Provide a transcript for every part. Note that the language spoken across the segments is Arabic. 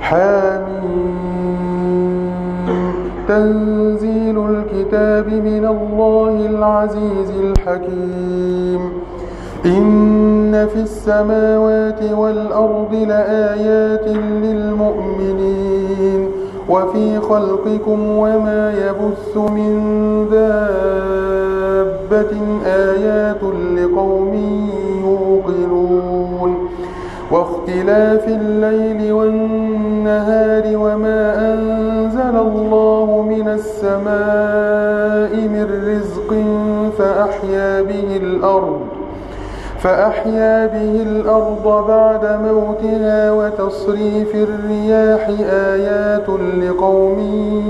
حميم تنزيل الكتاب من الله العزيز الحكيم إن في السماوات والأرض لآيات للمؤمنين وفي خلقكم وما يبث من دابة آيات لقوم يوقنون واختلاف الليل والنهار وما أنزل الله من السماء من رزق فأحيا به الأرض بعد موتها وتصريف الرياح آيات لقوم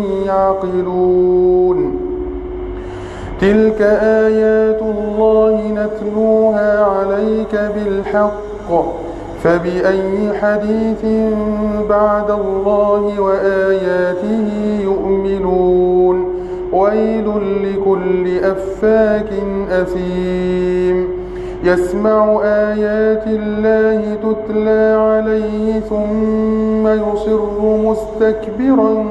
يعقلون تلك آيات الله نتلوها عليك بالحق فبأي حديث بعد الله وآياته يؤمنون ويل لكل أفاك أثيم يسمع آيات الله تتلى عليه ثم يصر مستكبرا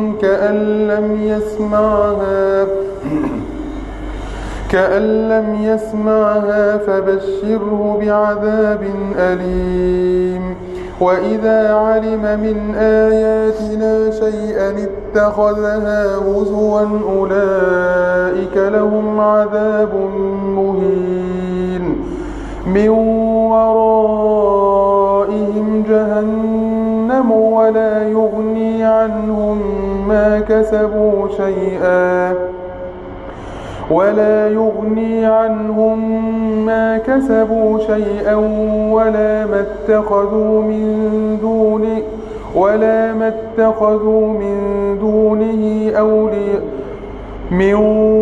كأن لم يسمعها فبشره بعذاب أليم وإذا علم من آياتنا شيئا اتخذها هزوا أولئك لهم عذاب مهين من ورائهم جهنم ولا يغني عنهم ما كسبوا شيئا ولا ما اتخذوا من دونه أولياء من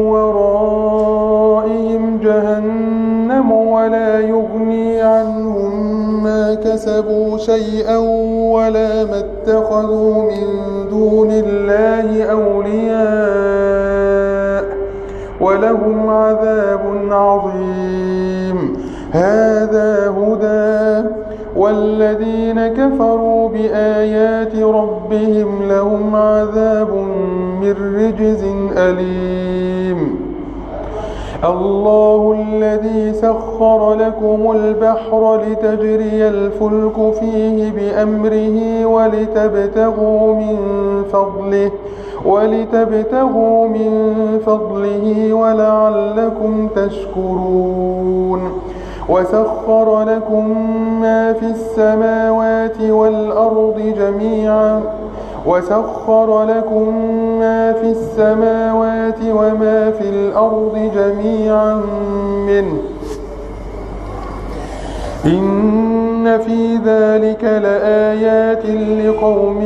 ورائهم جهنم ولا يغني عنهم ما كسبوا شيئا ولا ما اتخذوا من دون الله أولياء ولهم عذاب عظيم هذا هدى والذين كفروا بآيات ربهم لهم عذاب من رجز أليم الله الذي سخر لكم البحر لتجري الفلك فيه بأمره ولتبتغوا من فضله ولعلكم تشكرون وسخر لكم ما في السماوات وما في الأرض جميعا منه إن في ذلك لآيات لقوم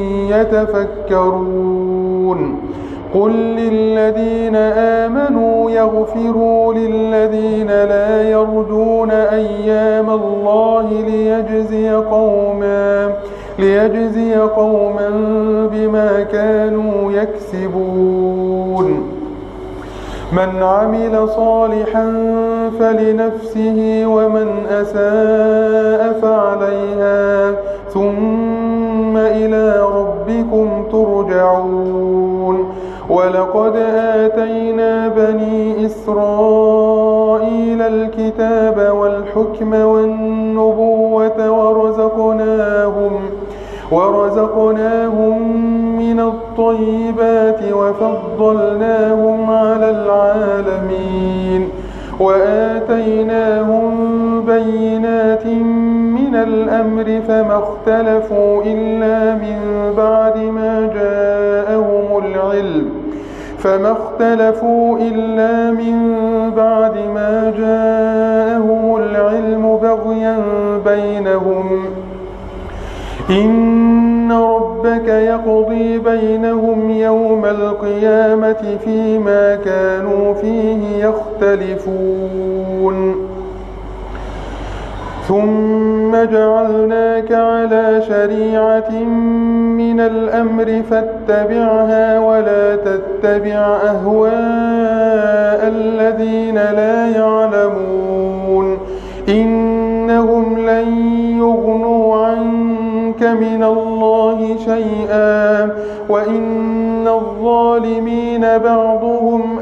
يتفكرون قل للذين آمنوا يغفروا للذين لا يرجون أيام الله ليجزي قوما بما كانوا يكسبون من عمل صالحا فلنفسه ومن أساء فعليها ثم إلى ربكم ترجعون ولقد آتينا بني إسرائيل الكتاب والحكم والنبوة ورزقناهم من الطيبات وفضلناهم على العالمين وآتيناهم بينات من الأمر فما اختلفوا إلا من بعد ما جاءهم العلم بغيا بينهم إن ربك يقضي بينهم يوم القيامة فيما كانوا فيه يختلفون ثم جعلناك على شريعة من الأمر فاتبعها ولا تتبع أهواء الذين لا يعلمون إنهم لن يغنوا عنك من الله الله شيئا وإن الظالمين بعضهم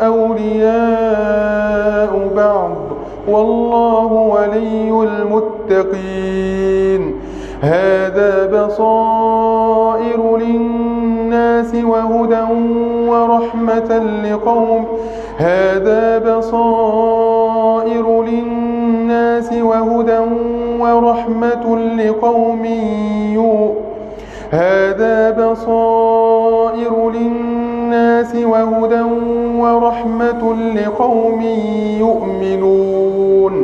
أولياء بعض والله ولي المتقين. هذا بصائر للناس وهدى ورحمة لقوم يؤمنون.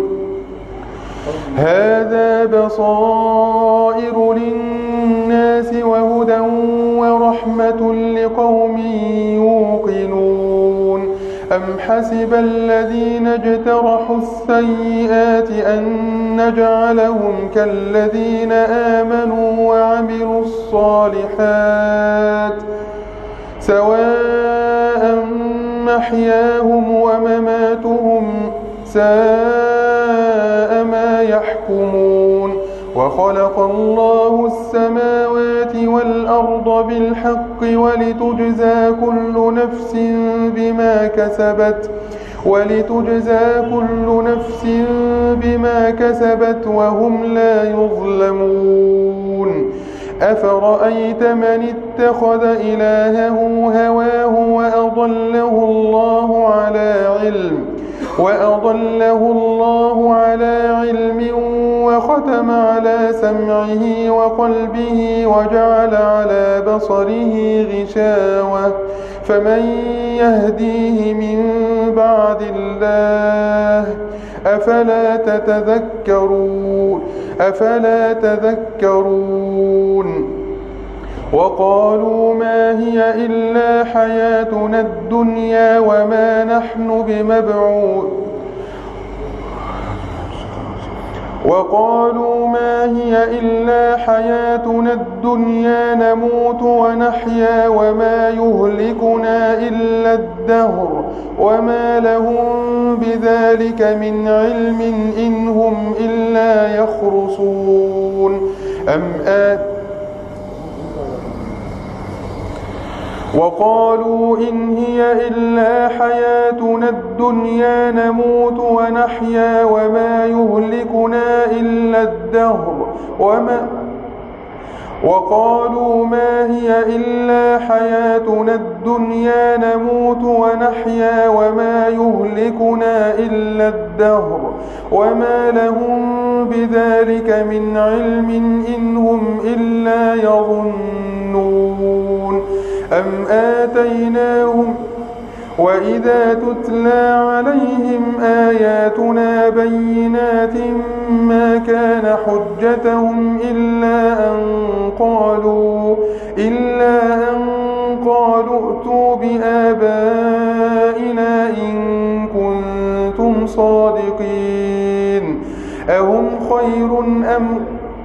هذا بصائر للناس وهدى ورحمة لقوم يوقنون. أم حسب الذين اجترحوا السيئات أن نجعلهم كالذين آمنوا وعملوا الصالحات سواء محياهم ومماتهم ساء ما يحكمون. وخلق الله السماوات والأرض بالحق ولتجزى كل نفس بما كسبت وهم لا يظلمون. أفرأيت من اتخذ إلهه هواه وأضله الله على علم وختم على سمعه وقلبه وجعل على بصره غشاوة فمن يهديه من بعد الله أفلا تذكرون. وقالوا ما هي إلا حياتنا الدنيا وما نحن نموت ونحيا وما يهلكنا إلا الدهر وما لهم بذلك من علم إن هم إلا يخرصون. وقالوا إن هي إلا حياتنا الدنيا نموت ونحيا وما يهلكنا إلا الدهر وما لهم بذلك من علم إن هم إلا يظنون. أم آتيناهم وإذا تتلى عليهم آياتنا بينات ما كان حجتهم إلا أن قالوا ائتوا بآبائنا إن كنتم صادقين. أهم خير أم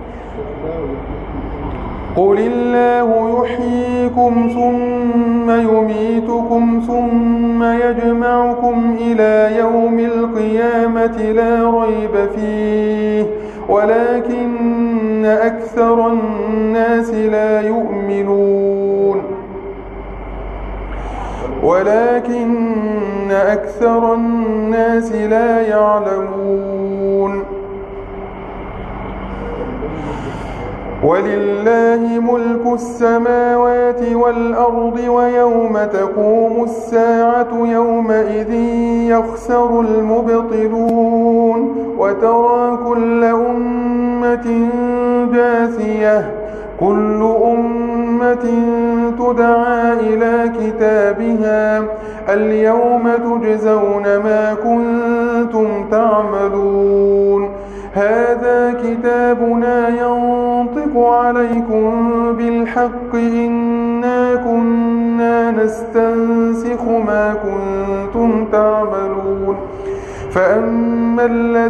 قل الله يحييكم ثم يميتكم ثم يجمعكم إلى يوم القيامة لا ريب فيه ولكن أكثر الناس لا يعلمون. ولله ملك السماوات والأرض ويوم تقوم الساعة يومئذ يخسر المبطلون. وترى كل أمة جاثية كل أمة تدعى إلى كتابها اليوم تجزون ما كنتم تعملون. هذا كتابنا ينطق عليكم بالحق إنا كنا نستنسخ ما كنتم تعملون. فأما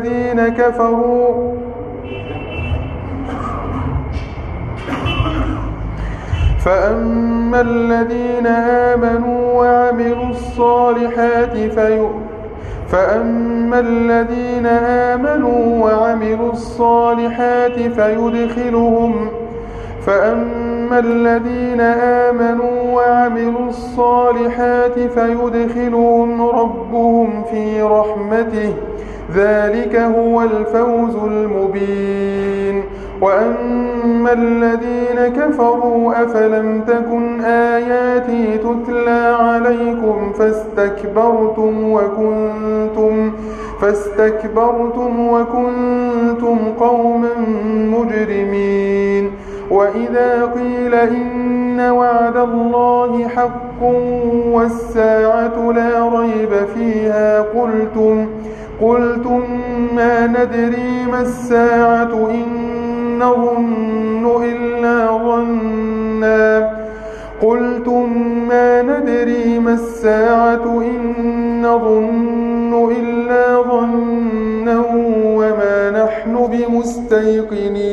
الذين آمنوا وعملوا الصالحات فيدخلهم وأما الذين آمنوا وعملوا الصالحات فيدخلهم ربهم في رحمته ذلك هو الفوز المبين. وأما الذين كفروا أفلم تكن آياتي تتلى عليكم فاستكبرتم وكنتم قوما مجرمين. وإذا قيل إن وعد الله حق والساعة لا ريب فيها قلتم ما ندري ما الساعة إن نظن إلا ظنا وما نحن بمستيقنين.